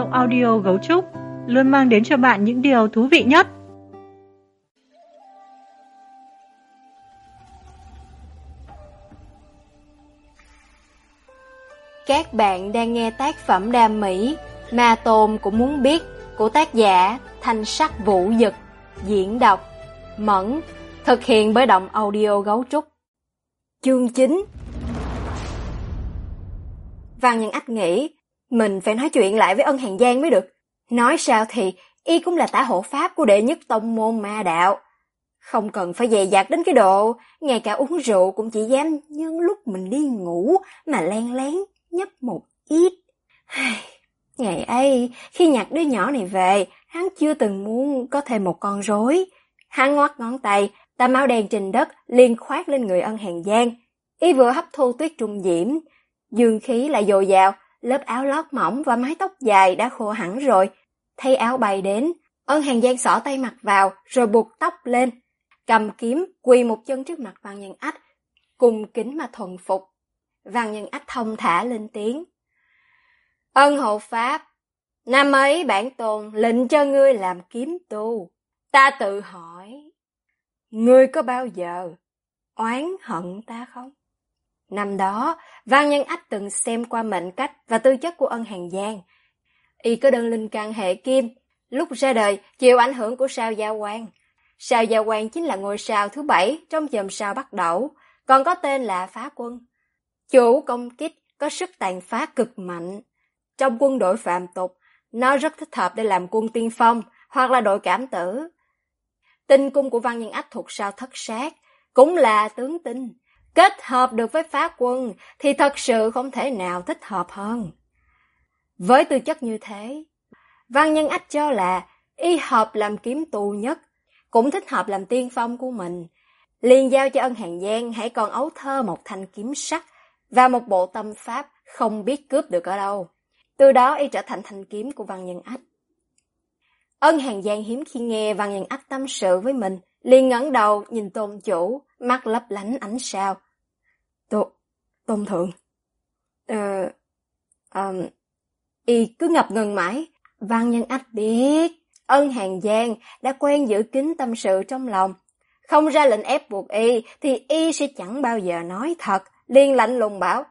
audio Gấu Trúc luôn mang đến cho bạn những điều thú vị nhất. Các bạn đang nghe tác phẩm đam mỹ Ma Tôn Cũng Muốn Biết của tác giả Thanh Sắc Vũ Dực, diễn đọc Mẫn, thực hiện bởi Động Audio Gấu Trúc. Chương 9. Văn Nhân Ách nghĩ mình phải nói chuyện lại với Ân Hàn Giang mới được. Nói sao thì y cũng là tả hộ pháp của đệ nhất tông môn ma đạo. Không cần phải dè dặt đến cái độ ngay cả uống rượu cũng chỉ dám nhân lúc mình đi ngủ mà len lén nhấp một ít. Ngày ấy khi nhặt đứa nhỏ này về, hắn chưa từng muốn có thêm một con rối. Hắn ngoắt ngón tay, tấm áo đen trên đất liền khoác lên người Ân Hàn Giang. Y vừa hấp thu tuyết trung diễm, dương khí lại dồi dào, lớp áo lót mỏng và mái tóc dài đã khô hẳn rồi. Thấy áo bay đến, Ân Hàn Giang xỏ tay mặc vào rồi buộc tóc lên, cầm kiếm quỳ một chân trước mặt Văn Nhân Ách, cung kính mà thuần phục. Văn Nhân Ách thông thả lên tiếng: Ân hộ pháp, năm ấy bản tôn lệnh cho ngươi làm kiếm tu. Ta tự hỏi, ngươi có bao giờ oán hận ta không? Năm đó, Văn Nhân Ách từng xem qua mệnh cách và tư chất của Ân Hàn Giang. Y có đơn linh căn hệ kim, lúc ra đời chịu ảnh hưởng của sao Gia Quang. Sao Gia Quang chính là ngôi sao thứ 7 trong chòm sao Bắc Đẩu, còn có tên là Phá Quân. Chủ công kích có sức tàn phá cực mạnh. Trong quân đội phạm tục, nó rất thích hợp để làm quân tiên phong hoặc là đội cảm tử. Tinh cung của Văn Nhân Ách thuộc sao Thất Sát, cũng là tướng tinh. Kết hợp được với Phá Quân thì thật sự không thể nào thích hợp hơn. Với tư chất như thế, Văn Nhân Ách cho là y hợp làm kiếm tu nhất, cũng thích hợp làm tiên phong của mình. Liền giao cho Ân Hàn Giang hãy còn ấu thơ một thanh kiếm sắt và một bộ tâm pháp không biết cướp được ở đâu. Từ đó y trở thành thanh kiếm của Văn Nhân Ách. Ân Hàn Giang hiếm khi nghe Văn Nhân Ách tâm sự với mình, liền ngẩng đầu nhìn tôn chủ, mắt lấp lánh ánh sao. Tôn thượng. Y cứ ngập ngừng mãi. Văn Nhân Ách biết Ân Hàn Giang đã quen giữ kín tâm sự trong lòng. Không ra lệnh ép buộc y thì y sẽ chẳng bao giờ nói thật, liền lạnh lùng bảo: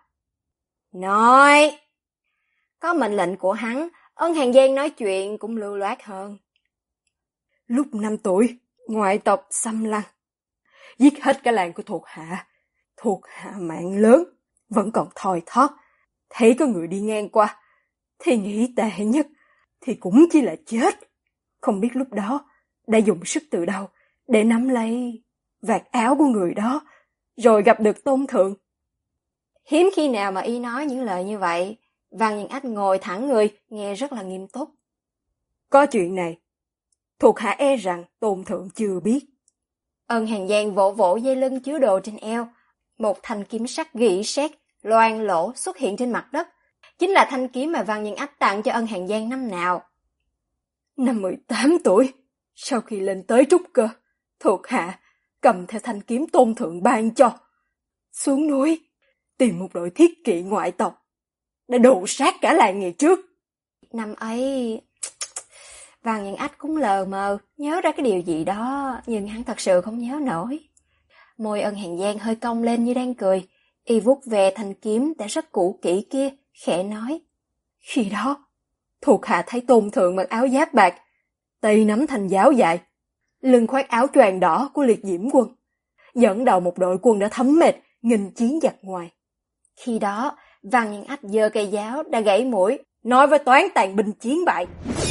Nói! Có mệnh lệnh của hắn, Ân Hàn Giang nói chuyện cũng lưu loát hơn. Lúc 5 tuổi, ngoại tộc xâm lăng, giết hết cả làng của thuộc hạ mạng lớn, vẫn còn thoi thóp. Thấy có người đi ngang qua, thì nghĩ tệ nhất thì cũng chỉ là chết. Không biết lúc đó đã dùng sức từ đâu để nắm lấy vạt áo của người đó, rồi gặp được tôn thượng. Hiếm khi nào mà y nói những lời như vậy. Văn Nhân Ách ngồi thẳng người, nghe rất là nghiêm túc. Có chuyện này, thuộc hạ e rằng tôn thượng chưa biết. Ân Hàn Giang vỗ vỗ dây lưng chứa đồ trên eo. Một thanh kiếm sắt gỉ sét, loang lỗ xuất hiện trên mặt đất. Chính là thanh kiếm mà Văn Nhân Ách tặng cho Ân Hàn Giang năm nào. Năm 18 tuổi, sau khi lên tới trúc cơ, thuộc hạ cầm theo thanh kiếm tôn thượng ban cho, xuống núi tìm một đội thiết kỵ ngoại tộc đã đồ sát cả làng ngày trước. Năm ấy, Văn Nhân Ách cũng lờ mờ nhớ ra cái điều gì đó, nhưng hắn thật sự không nhớ nổi. Môi Ân Hàn Giang hơi cong lên như đang cười. Y vuốt về thanh kiếm đã rất cũ kỹ kia, khẽ nói: Khi đó, thuộc hạ thấy tôn thượng mặc áo giáp bạc, tay nắm thành giáo dài, lưng khoác áo choàng đỏ của liệt diễm quân, dẫn đầu một đội quân đã thấm mệt nghênh chiến giặc ngoài. Khi đó, Văn Nhân Ách giơ cây giáo đã gãy mũi, nói với toán tàn binh chiến bại: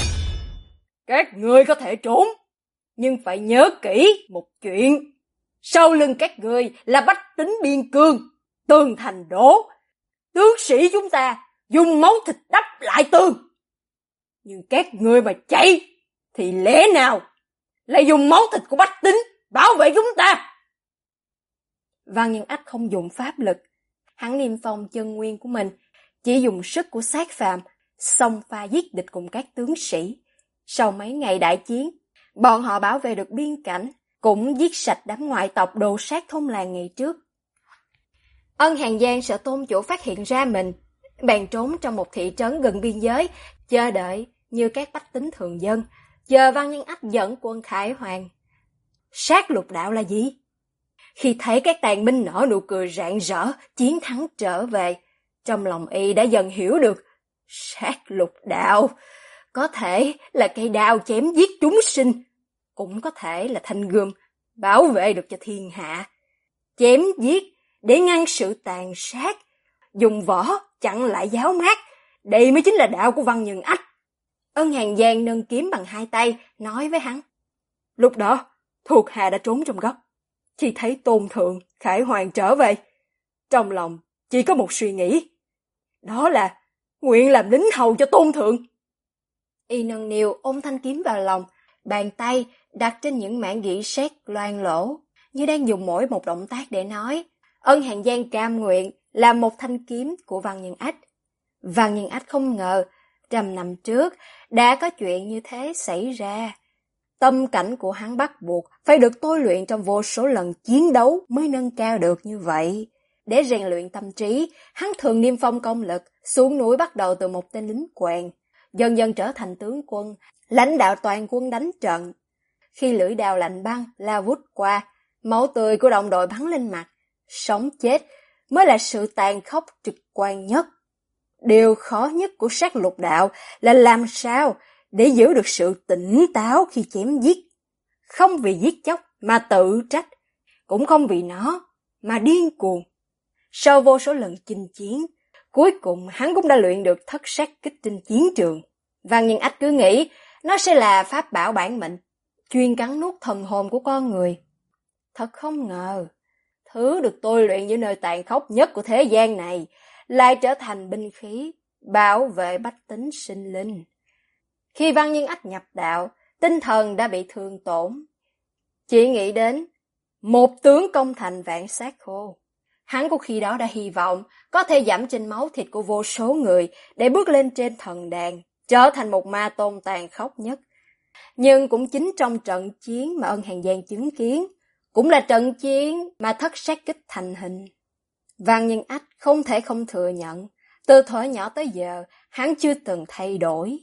Các ngươi có thể trốn, nhưng phải nhớ kỹ một chuyện. Sau lưng các ngươi là bách tính biên cương, tường thành đổ. Tướng sĩ chúng ta dùng máu thịt đắp lại tường. Nhưng các ngươi mà chạy thì lẽ nào lại dùng máu thịt của bách tính bảo vệ chúng ta? Văn Nhân Ách không dùng pháp lực. Hắn niêm phong chân nguyên của mình, chỉ dùng sức của sát phàm, xông pha giết địch cùng các tướng sĩ. Sau mấy ngày đại chiến, bọn họ bảo vệ được biên cảnh, cũng giết sạch đám ngoại tộc đồ sát thôn làng ngày trước. Ân Hàn Giang sợ tôn chủ phát hiện ra mình, bèn trốn trong một thị trấn gần biên giới, chờ đợi như các bách tính thường dân, giờ Văn Nhân Ách dẫn quân khải hoàn. Sát lục đạo là gì? Khi thấy các tàn binh nở nụ cười rạng rỡ, chiến thắng trở về, trong lòng y đã dần hiểu được sát lục đạo có thể là cây đao chém giết chúng sinh, cũng có thể là thanh gươm bảo vệ được cho thiên hạ. Chém giết để ngăn sự tàn sát, dùng võ chặn lại giáo mát, đây mới chính là đạo của Văn Nhân Ách. Ân Hàn Giang nâng kiếm bằng hai tay, nói với hắn. Lúc đó, thuộc hạ đã trốn trong góc. Khi thấy Tôn Thượng, Khải Hoàn trở về, trong lòng chỉ có một suy nghĩ. Đó là nguyện làm lính hầu cho Tôn Thượng. Y nâng niu ôm thanh kiếm vào lòng, bàn tay đặt trên những mảng gỉ sét loang lỗ, như đang dùng mỗi một động tác để nói. Ân Hàn Giang cam nguyện làm một thanh kiếm của Văn Nhân Ách. Văn Nhân Ách không ngờ, 100 năm trước đã có chuyện như thế xảy ra. Tâm cảnh của hắn bắt buộc phải được tôi luyện trong vô số lần chiến đấu mới nâng cao được như vậy. Để rèn luyện tâm trí, hắn thường niêm phong công lực, xuống núi bắt đầu từ một tên lính quèn, dần dần trở thành tướng quân, lãnh đạo toàn quân đánh trận. Khi lưỡi đao lạnh băng lao vút qua, máu tươi của đồng đội bắn lên mặt, sống chết mới là sự tàn khốc trực quan nhất. Điều khó nhất của sát lục đạo là làm sao để giữ được sự tỉnh táo khi chém giết. Không vì giết chóc mà tự trách, cũng không vì nó mà điên cuồng. Sau vô số lần chinh chiến, cuối cùng hắn cũng đã luyện được thất sát kích trên chiến trường. Văn Nhân Ách cứ nghĩ nó sẽ là pháp bảo bản mệnh, chuyên cắn nuốt thần hồn của con người. Thật không ngờ, thứ được tôi luyện giữa nơi tàn khốc nhất của thế gian này lại trở thành binh khí, bảo vệ bách tính sinh linh. Khi Văn Nhân Ách nhập đạo, tinh thần đã bị thương tổn. Chỉ nghĩ đến một tướng công thành vạn sát khô. Hắn của khi đó đã hy vọng có thể giảm trên máu thịt của vô số người để bước lên trên thần đàn, trở thành một ma tôn tàn khốc nhất. Nhưng cũng chính trong trận chiến mà Ân Hàn Giang chứng kiến, cũng là trận chiến mà thất sát kích thành hình. Văn Nhân Ách không thể không thừa nhận, từ thuở nhỏ tới giờ, hắn chưa từng thay đổi.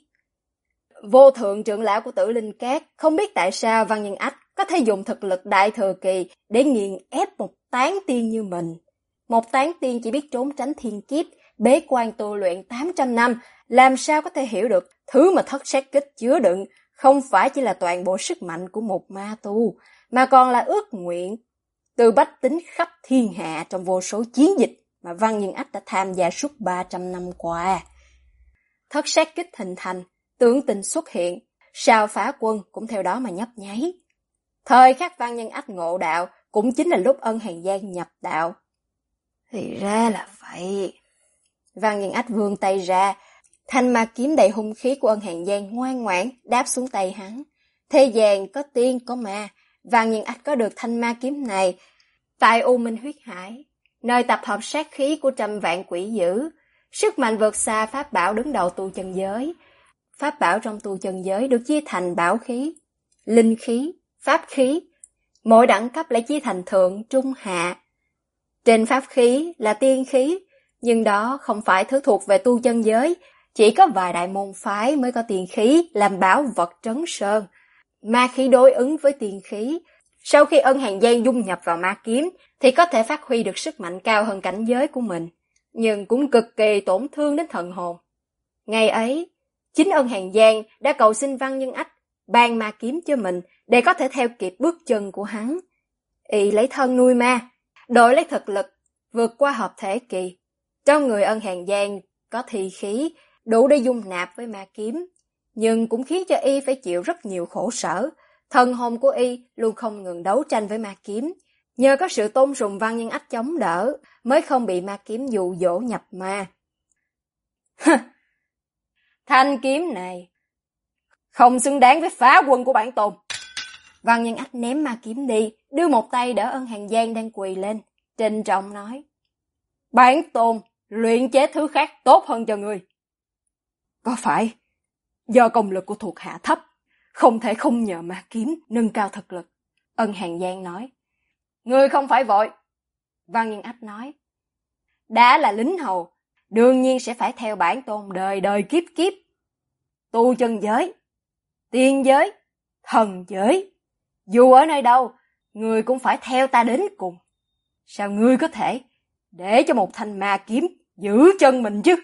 Vô thượng trưởng lão của Tử Linh Cát không biết tại sao Văn Nhân Ách có thể dùng thực lực đại thừa kỳ để nghiền ép một tán tiên như mình. Một tán tiên chỉ biết trốn tránh thiên kiếp, bế quan tu luyện 800 năm, làm sao có thể hiểu được thứ mà thất sát kích chứa đựng không phải chỉ là toàn bộ sức mạnh của một ma tu, mà còn là ước nguyện từ bách tính khắp thiên hạ trong vô số chiến dịch mà Văn Nhân Ách đã tham gia suốt 300 năm qua. Thất sát kích hình thành, tướng tình xuất hiện, sao phá quân cũng theo đó mà nhấp nháy. Thời khắc Văn Nhân Ách ngộ đạo cũng chính là lúc Ân Hàn Giang nhập đạo. Thì ra là vậy. Văn Nhân Ách vươn tay ra, thanh ma kiếm đầy hung khí của Ân Hàn Giang ngoan ngoãn đáp xuống tay hắn. Thế gian có tiên có ma, Văn Nhân Ách có được thanh ma kiếm này tại U Minh Huyết Hải, nơi tập hợp sát khí của 100 vạn quỷ dữ, sức mạnh vượt xa pháp bảo đứng đầu tu chân giới. Pháp bảo trong tu chân giới được chia thành bảo khí, linh khí, pháp khí, mỗi đẳng cấp lại chia thành thượng, trung, hạ. Trên pháp khí là tiên khí, nhưng đó không phải thứ thuộc về tu chân giới, chỉ có vài đại môn phái mới có tiên khí làm bảo vật trấn sơn. Ma khí đối ứng với tiên khí, sau khi Ân Hàn Giang dung nhập vào ma kiếm thì có thể phát huy được sức mạnh cao hơn cảnh giới của mình, nhưng cũng cực kỳ tổn thương đến thần hồn. Ngày ấy, chính Ân Hàn Giang đã cầu xin Văn Nhân Ách ban ma kiếm cho mình để có thể theo kịp bước chân của hắn. Y lấy thân nuôi ma, đổi lấy thực lực, vượt qua hợp thể kỳ. Trong người Ân Hàn Giang có thi khí, đủ để dung nạp với ma kiếm, nhưng cũng khiến cho y phải chịu rất nhiều khổ sở. Thần hồn của y luôn không ngừng đấu tranh với ma kiếm, nhờ có sự tôn sùng Văn Nhân Ách chống đỡ, mới không bị ma kiếm dụ dỗ nhập ma. Thanh kiếm này không xứng đáng với phá quân của bản tôn. Văn Nhân Ách ném ma kiếm đi, đưa một tay đỡ Ân Hàn Giang đang quỳ lên, trịnh trọng nói: Bản tôn luyện chế thứ khác tốt hơn cho ngươi. Có phải do công lực của thuộc hạ thấp, không thể không nhờ ma kiếm nâng cao thực lực? Ân Hàn Giang nói. Ngươi không phải vội. Văn Nhân Ách nói. Đã là lính hầu, đương nhiên sẽ phải theo bản tôn đời đời kiếp kiếp. tu chân giới, tiên giới, thần giới. Dù ở nơi đâu, ngươi cũng phải theo ta đến cùng. Sao ngươi có thể để cho một thanh ma kiếm giữ chân mình chứ?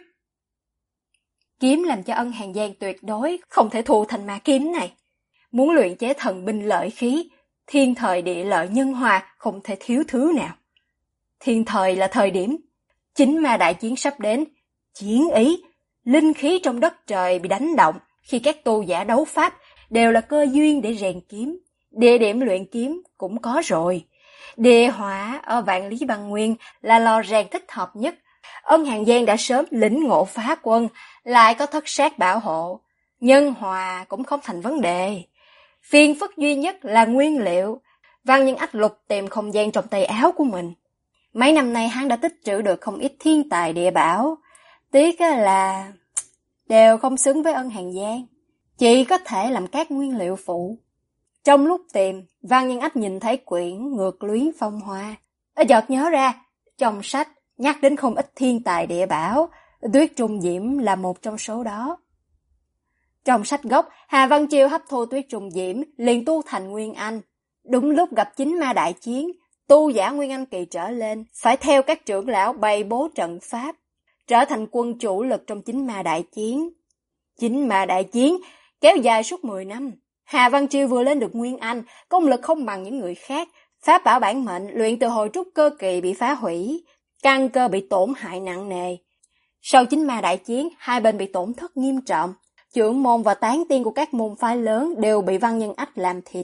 Kiếm làm cho Ân Hàn Giang tuyệt đối không thể thua thanh ma kiếm này. Muốn luyện chế thần binh lợi khí, thiên thời địa lợi nhân hòa không thể thiếu thứ nào. Thiên thời là thời điểm, chính ma đại chiến sắp đến, chiến ý, linh khí trong đất trời bị đánh động khi các tu giả đấu pháp đều là cơ duyên để rèn kiếm. Địa điểm luyện kiếm cũng có rồi. Địa hỏa ở Vạn Lý Băng Nguyên là lò rèn thích hợp nhất. Ân Hàn Giang đã sớm lĩnh ngộ phá quân, lại có thất sát bảo hộ. Nhân hòa cũng không thành vấn đề. Phiền phức duy nhất là nguyên liệu. Văn Nhân Ách lục tìm không gian trong tay áo của mình. Mấy năm nay hắn đã tích trữ được không ít thiên tài địa bảo. Tiếc là đều không xứng với Ân Hàn Giang, chỉ có thể làm các nguyên liệu phụ. Trong lúc tìm, Văn Nhân Ách nhìn thấy quyển Ngược Luyến Phong Hoa. Chợt nhớ ra, trong sách nhắc đến không ít thiên tài địa bảo, Tuyết Trung Diễm là một trong số đó. Trong sách gốc, Hà Văn Chiêu hấp thu Tuyết Trung Diễm liền tu thành Nguyên Anh. Đúng lúc gặp chính ma đại chiến, tu giả Nguyên Anh kỳ trở lên, phải theo các trưởng lão bày bố trận pháp, trở thành quân chủ lực trong chính ma đại chiến. Chính ma đại chiến kéo dài suốt 10 năm. Hà Văn Chiêu vừa lên được Nguyên Anh, công lực không bằng những người khác. Pháp bảo bản mệnh luyện từ hồi trúc cơ kỳ bị phá hủy, căn cơ bị tổn hại nặng nề. Sau chính ma đại chiến, hai bên bị tổn thất nghiêm trọng. Trưởng môn và tán tiên của các môn phái lớn đều bị Văn Nhân Ách làm thịt.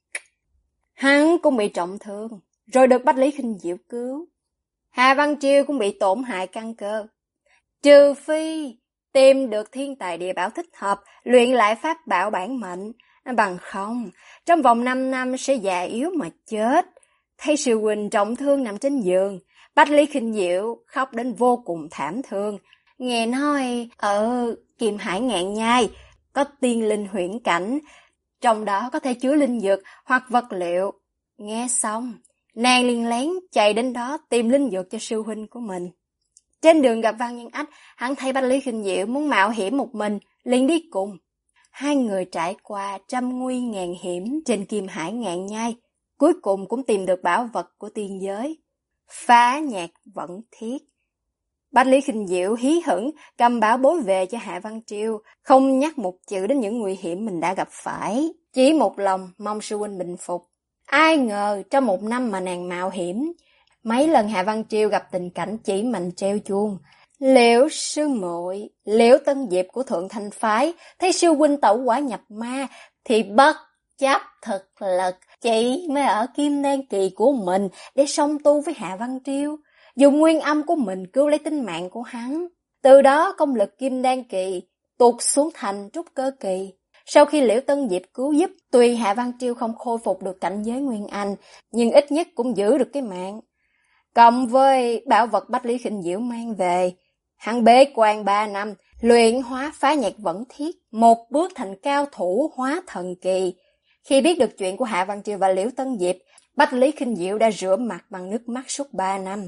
Hắn cũng bị trọng thương, rồi được Bách Lý Khinh Diệu cứu. Hà Văn Chiêu cũng bị tổn hại căn cơ. Trừ phi tìm được thiên tài địa bảo thích hợp, luyện lại pháp bảo bản mệnh, bằng không, trong vòng 5 năm sẽ già yếu mà chết. Thấy sư huynh trọng thương nằm trên giường, Bách Lý Khinh Diệu khóc đến vô cùng thảm thương. Nghe nói ở Kim Hải Ngạn Nhai có tiên linh huyễn cảnh, trong đó có thể chứa linh dược hoặc vật liệu. Nghe xong, nàng liền lén chạy đến đó tìm linh dược cho sư huynh của mình. Trên đường gặp Văn Nhân Ách, hắn thấy Bách Lý Khinh Diệu muốn mạo hiểm một mình, liền đi cùng. Hai người trải qua trăm nguy ngàn hiểm trên Kim Hải Ngạn Nhai, cuối cùng cũng tìm được bảo vật của tiên giới, Phá Nhạc Vẫn Thiết. Bách Lý Khinh Diệu hí hửng cầm bảo bối về cho Hạ Văn Chiêu, không nhắc một chữ đến những nguy hiểm mình đã gặp phải, chỉ một lòng mong sư huynh bình phục. Ai ngờ trong 1 năm mà nàng mạo hiểm, mấy lần Hạ Văn Chiêu gặp tình cảnh chỉ mạnh treo chuông. Liễu sư muội, Liễu Tân Diệp của Thượng Thanh phái thấy sư huynh tẩu hỏa nhập ma thì bất chấp thực lực, chị mới ở Kim Đan kỳ của mình để song tu với Hạ Văn Chiêu, dùng nguyên âm của mình cứu lấy tính mạng của hắn. Từ đó công lực Kim Đan kỳ tụt xuống thành trúc cơ kỳ. Sau khi Liễu Tân Diệp cứu giúp, tuy Hạ Văn Chiêu không khôi phục được cảnh giới Nguyên Anh, nhưng ít nhất cũng giữ được cái mạng. Cộng với bảo vật Bách Lý Khinh Diệu mang về, hắn bế quan 3 năm, luyện hóa Phá Nhạc Vẫn Thiết, một bước thành cao thủ hóa thần kỳ. Khi biết được chuyện của Hạ Văn Chiêu và Liễu Tân Diệp, Bách Lý Khinh Diệu đã rửa mặt bằng nước mắt suốt 3 năm.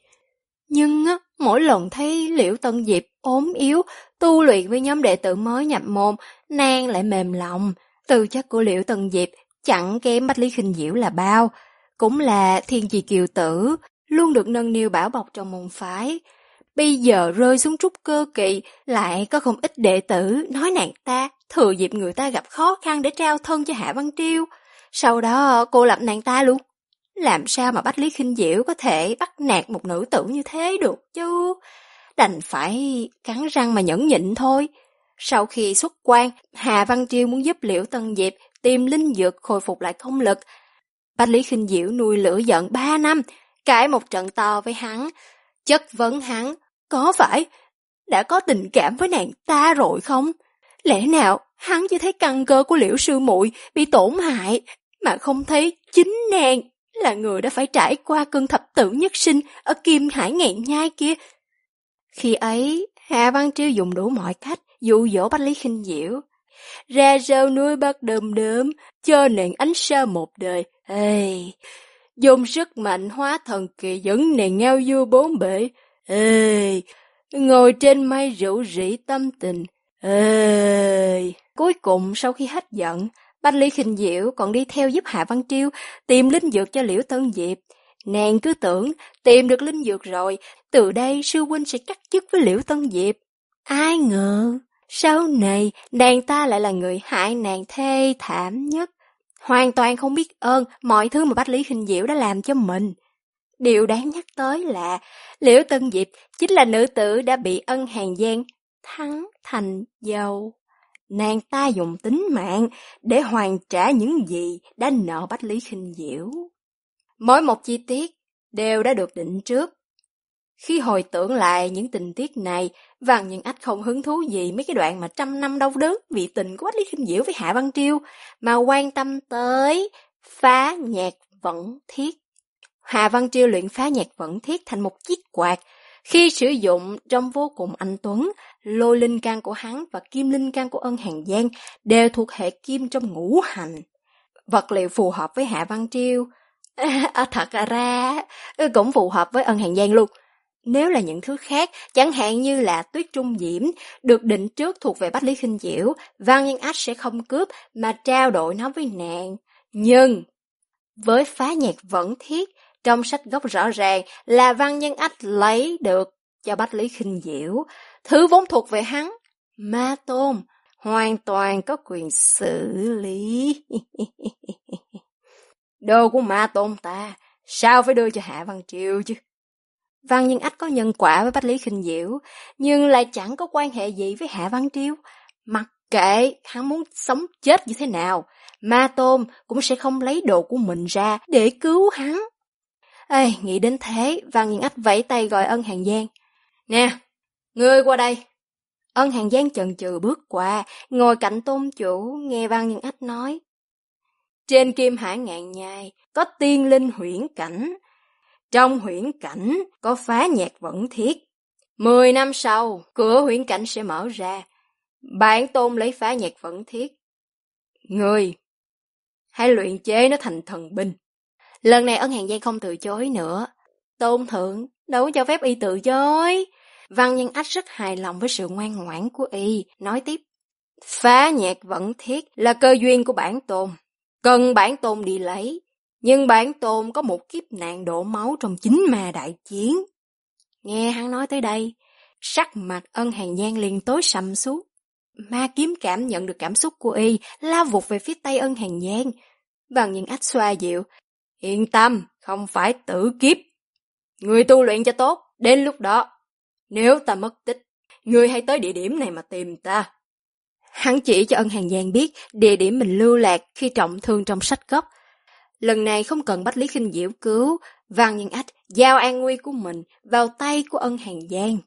Nhưng mỗi lần thấy Liễu Tân Diệp ốm yếu, tu luyện với nhóm đệ tử mới nhập môn, nàng lại mềm lòng. Tư chất của Liễu Tân Diệp chẳng kém Bách Lý Khinh Diệu là bao, cũng là thiên chi kiều tử, luôn được nâng niu bảo bọc trong môn phái. Bây giờ rơi xuống trúc cơ kỳ, lại có không ít đệ tử nói nàng ta thừa dịp người ta gặp khó khăn để trao thân cho Hạ Văn Chiêu, sau đó cô lập nàng ta luôn. Làm sao mà Bách Lý Khinh Diệu có thể bắt nạt một nữ tử như thế được chứ? Đành phải cắn răng mà nhẫn nhịn thôi. Sau khi xuất quan, Hạ Văn Chiêu muốn giúp Liễu Tân Diệp tìm linh dược khôi phục lại công lực. Bách Lý Khinh Diệu nuôi lửa giận 3 năm, cãi một trận to với hắn, chất vấn hắn có phải đã có tình cảm với nàng ta rồi không? Lẽ nào hắn chỉ thấy căn cơ của Liễu sư muội bị tổn hại, mà không thấy chính nàng là người đã phải trải qua cơn thập tử nhất sinh ở Kim Hải Ngạn Nhai kia? Khi ấy, Hạ Văn Chiêu dùng đủ mọi cách dụ dỗ Bách Lý Khinh Diệu. Ra rau nuôi bắt đơm đớm, cho nàng ánh sao một đời. Ê, dùng sức mạnh hóa thần kỳ dẫn nàng ngao du bốn bể. Ê, ngồi trên mây rượu rỉ tâm tình, Ê! Cuối cùng sau khi hết giận, Bách Lý Khinh Diệu còn đi theo giúp Hạ Văn Triêu tìm linh dược cho Liễu Tân Diệp. Nàng cứ tưởng tìm được linh dược rồi, từ đây sư huynh sẽ cắt chức với Liễu Tân Diệp. Ai ngờ, sau này nàng ta lại là người hại nàng thê thảm nhất. Hoàn toàn không biết ơn mọi thứ mà Bách Lý Khinh Diệu đã làm cho mình. Điều đáng nhắc tới là Liễu Tân Diệp chính là nữ tử đã bị Ân Hàn Giang thắng thành dâu. Nàng ta dùng tính mạng để hoàn trả những gì đã nợ Bách Lý Khinh Diệu. Mỗi một chi tiết đều đã được định trước. Khi hồi tưởng lại những tình tiết này, Văn Nhân Ách không hứng thú gì mấy cái đoạn mà trăm năm đau đớn vì tình của Bách Lý Khinh Diệu với Hạ Văn Triêu, mà quan tâm tới phá nhạc vẫn thiết. Hạ Văn Triêu luyện phá nhạc vẫn thiết thành một chiếc quạt. Khi sử dụng trông vô cùng anh tuấn, lôi linh căn của hắn và kim linh căn của Ân Hàn Giang đều thuộc hệ kim trong ngũ hành. Vật liệu phù hợp với Hạ Văn Triêu. Thật ra, cũng phù hợp với Ân Hàn Giang luôn. Nếu là những thứ khác, chẳng hạn như là tuyết trung diễm, được định trước thuộc về Bách Lý Khinh Diệu, Văn Nhân Ách sẽ không cướp mà trao đổi nó với nàng. Nhưng, với phá nhạc vẫn thiết, trong sách gốc rõ ràng là Văn Nhân Ách lấy được cho Bách Lý Khinh Diệu, thứ vốn thuộc về hắn, Ma Tôn, hoàn toàn có quyền xử lý. Đồ của Ma Tôn ta, sao phải đưa cho Hạ Văn Triều chứ? Văn Nhân Ách có nhân quả với Bách Lý Khinh Diệu, nhưng lại chẳng có quan hệ gì với Hạ Văn Triều. Mặc kệ hắn muốn sống chết như thế nào, Ma Tôn cũng sẽ không lấy đồ của mình ra để cứu hắn. Ê, nghĩ đến thế, Văn Nhân Ách vẫy tay gọi Ân Hàn Giang. Nè, ngươi qua đây. Ân Hàn Giang chần chừ bước qua, ngồi cạnh tôn chủ, nghe Văn Nhân Ách nói. Trên Kim Hải Ngạn Nhai có tiên linh huyễn cảnh. Trong huyễn cảnh có phá nhạc vẫn thiết. 10 năm sau, cửa huyễn cảnh sẽ mở ra. Bản tôn lấy phá nhạc vẫn thiết. Ngươi, hãy luyện chế nó thành thần binh. Lần này Ân Hàn Giang không từ chối nữa. Tôn thượng, đâu cho phép y từ chối. Văn Nhân Ách rất hài lòng với sự ngoan ngoãn của y, nói tiếp. Phá nhạc vẫn thiết là cơ duyên của bản tôn. Cần bản tôn đi lấy. Nhưng bản tôn có một kiếp nạn đổ máu trong chính ma đại chiến. Nghe hắn nói tới đây, sắc mặt Ân Hàn Giang liền tối sầm xuống. Ma kiếm cảm nhận được cảm xúc của y, lao vụt về phía tay Ân Hàn Giang. Văn Nhân Ách xoa dịu. Yên tâm, không phải tử kiếp. Người tu luyện cho tốt, đến lúc đó, nếu ta mất tích, người hãy tới địa điểm này mà tìm ta. Hắn chỉ cho Ân Hàn Giang biết địa điểm mình lưu lạc khi trọng thương trong sách gốc. Lần này không cần Bách Lý Khinh Diệu cứu, Văn Nhân Ách giao an nguy của mình vào tay của Ân Hàn Giang.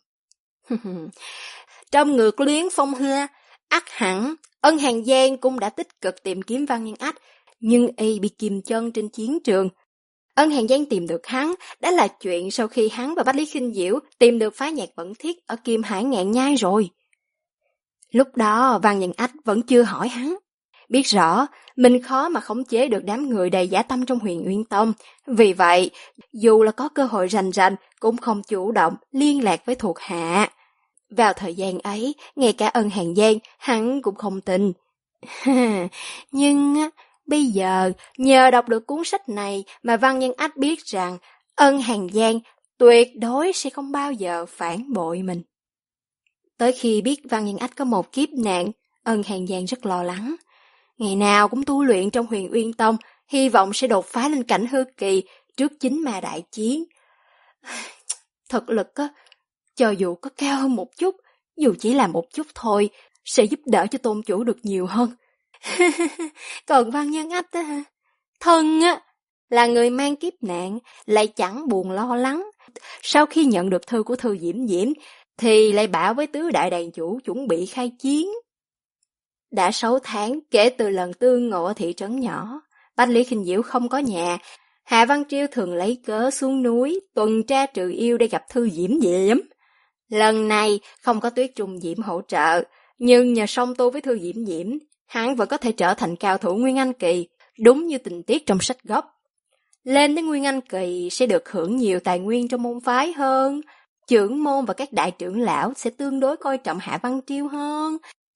Trong ngược luyến phong hoa, ắt hẳn, Ân Hàn Giang cũng đã tích cực tìm kiếm Văn Nhân Ách, nhưng y bị kìm chân trên chiến trường. Ân Hàn Giang tìm được hắn đã là chuyện sau khi hắn và Bách Lý Khinh Diệu tìm được phá nhạc vẫn thiết ở Kim Hải Ngạn Nhai rồi. Lúc đó Văn Nhân Ách vẫn chưa hỏi hắn. Biết rõ mình khó mà khống chế được đám người đầy dã tâm trong Huyền Uyên Tông. Vì vậy, dù là có cơ hội rành rành cũng không chủ động liên lạc với thuộc hạ. Vào thời gian ấy, ngay cả Ân Hàn Giang hắn cũng không tin. Nhưng bây giờ, nhờ đọc được cuốn sách này mà Văn Nhân Ách biết rằng Ân Hàn Giang tuyệt đối sẽ không bao giờ phản bội mình. Tới khi biết Văn Nhân Ách có một kiếp nạn, Ân Hàn Giang rất lo lắng. Ngày nào cũng tu luyện trong Huyền Uyên Tông, hy vọng sẽ đột phá lên cảnh hư kỳ trước chính ma đại chiến. Thực lực cho dù có cao hơn một chút, dù chỉ là một chút thôi, sẽ giúp đỡ cho tôn chủ được nhiều hơn. Còn Văn Nhân Ách thân là người mang kiếp nạn, lại chẳng buồn lo lắng. Sau khi nhận được thư của Thư Diễm Diễm, thì lại bảo với tứ đại đàn chủ chuẩn bị khai chiến. Đã 6 tháng kể từ lần tương ngộ ở thị trấn nhỏ, Bách Lý Khinh Diệu không có nhà. Hạ Văn Triêu thường lấy cớ xuống núi, tuần tra trừ yêu để gặp Thư Diễm Diễm. Lần này không có Tuyết Trung Diễm hỗ trợ, nhưng nhờ song tu với Thư Diễm Diễm, hắn vẫn có thể trở thành cao thủ Nguyên Anh Kỳ, đúng như tình tiết trong sách gốc. Lên đến Nguyên Anh Kỳ sẽ được hưởng nhiều tài nguyên trong môn phái hơn, trưởng môn và các đại trưởng lão sẽ tương đối coi trọng Hạ Văn Triêu hơn.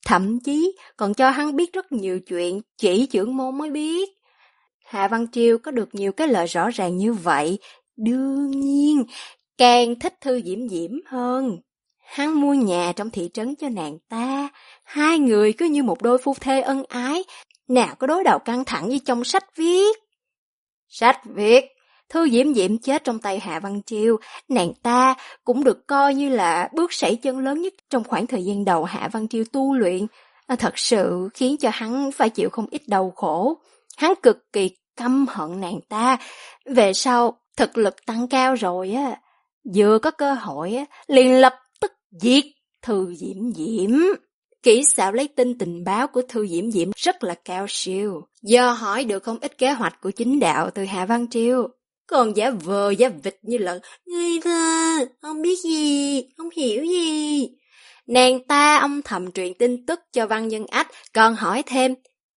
thậm chí còn cho hắn biết rất nhiều chuyện chỉ trưởng môn mới biết. Hạ Văn Triều có được nhiều cái lợi rõ ràng như vậy, đương nhiên càng thích Thư Diễm Diễm hơn. Hắn mua nhà trong thị trấn cho nàng ta, hai người cứ như một đôi phu thê ân ái, nào có đối đầu căng thẳng như trong sách viết. Sách viết, Thư Diễm Diễm chết trong tay Hạ Văn Triều, nàng ta cũng được coi như là bước sẩy chân lớn nhất trong khoảng thời gian đầu Hạ Văn Triều tu luyện, thật sự khiến cho hắn phải chịu không ít đau khổ. Hắn cực kỳ căm hận nàng ta, về sau thực lực tăng cao rồi vừa có cơ hội liền lập tức giết Thư Diễm Diễm. Kỹ xảo lấy tin tình báo của Thư Diễm Diễm rất là cao siêu, do hỏi được không ít kế hoạch của chính đạo từ Hạ Văn Triều. Còn giả vờ giả vịt như là ngây thơ, không biết gì, không hiểu gì. Nàng ta âm thầm truyền tin tức cho Văn Nhân Ách, còn hỏi thêm: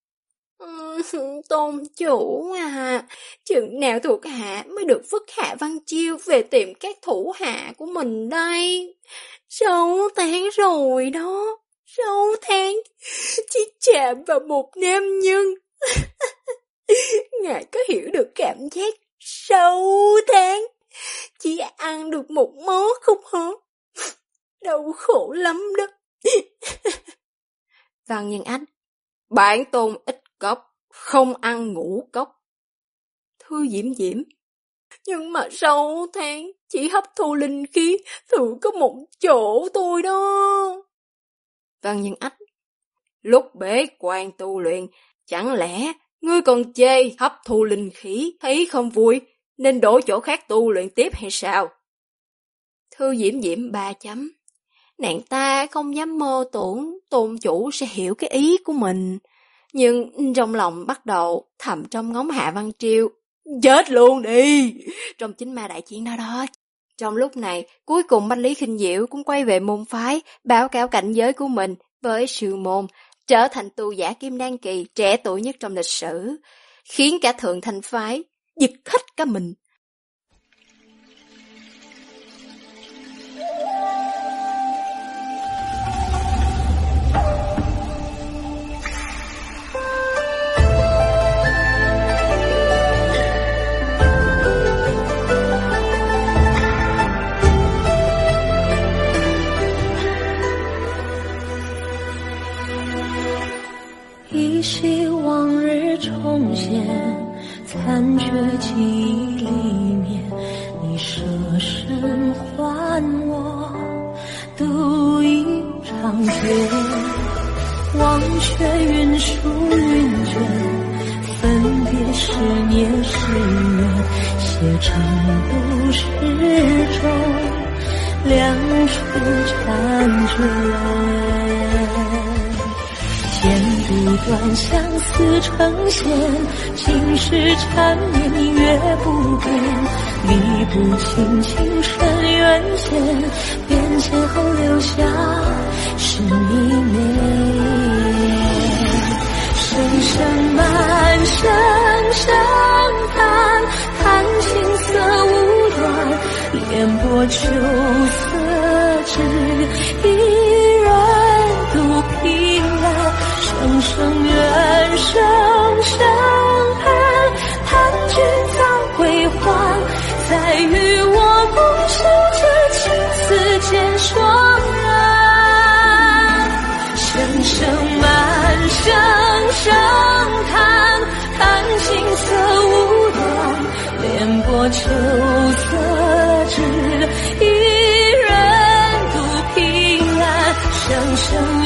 Tôn chủ chừng nào thuộc hạ mới được vứt Hạ Văn Triều về tìm các thủ hạ của mình đây? 6 tháng rồi đó, 6 tháng chỉ chạm vào một nam nhân. Ngài có hiểu được cảm giác 6 tháng chỉ ăn được một món không hả? Đau khổ lắm đó. Văn Nhân Ách: bản tôn ít cốc, không ăn ngũ cốc. Thư Diễm Diễm: nhưng mà 6 tháng chỉ hấp thu linh khí thử có một chỗ thôi đó. Văn Nhân Ách: lúc bế quan tu luyện, chẳng lẽ ngươi còn chê hấp thu linh khí thấy không vui nên đổi chỗ khác tu luyện tiếp hay sao? Thư Diễm Diễm 3 chấm. Nàng ta không dám mơ tưởng tôn chủ sẽ hiểu cái ý của mình, nhưng trong lòng bắt đầu thầm trong ngóng Hạ Văn Triều. Chết luôn đi! Trong chính ma đại chiến đó. Trong lúc này, cuối cùng Bách Lý Khinh Diệu cũng quay về môn phái, báo cáo cảnh giới của mình với sư môn, trở thành tu giả Kim Đan kỳ trẻ tuổi nhất trong lịch sử, khiến cả Thượng Thanh phái giật hết cả mình. 依稀往日重现，残缺记忆里面，你舍身还我独一长剑，忘却云舒云卷，分别是年是缘，写成故事中两处婵娟。剪不断相思成线，今世缠绵月不变，理不清情深缘浅，变迁后留下是一面。声声满声声叹，叹青涩无端，烟波秋色只一人独凭栏。声声怨，声声恨，叹君早归还，再与我共守这青丝渐霜染。声声满，声声叹，叹青涩无端，莲波秋色只一人独凭栏。声声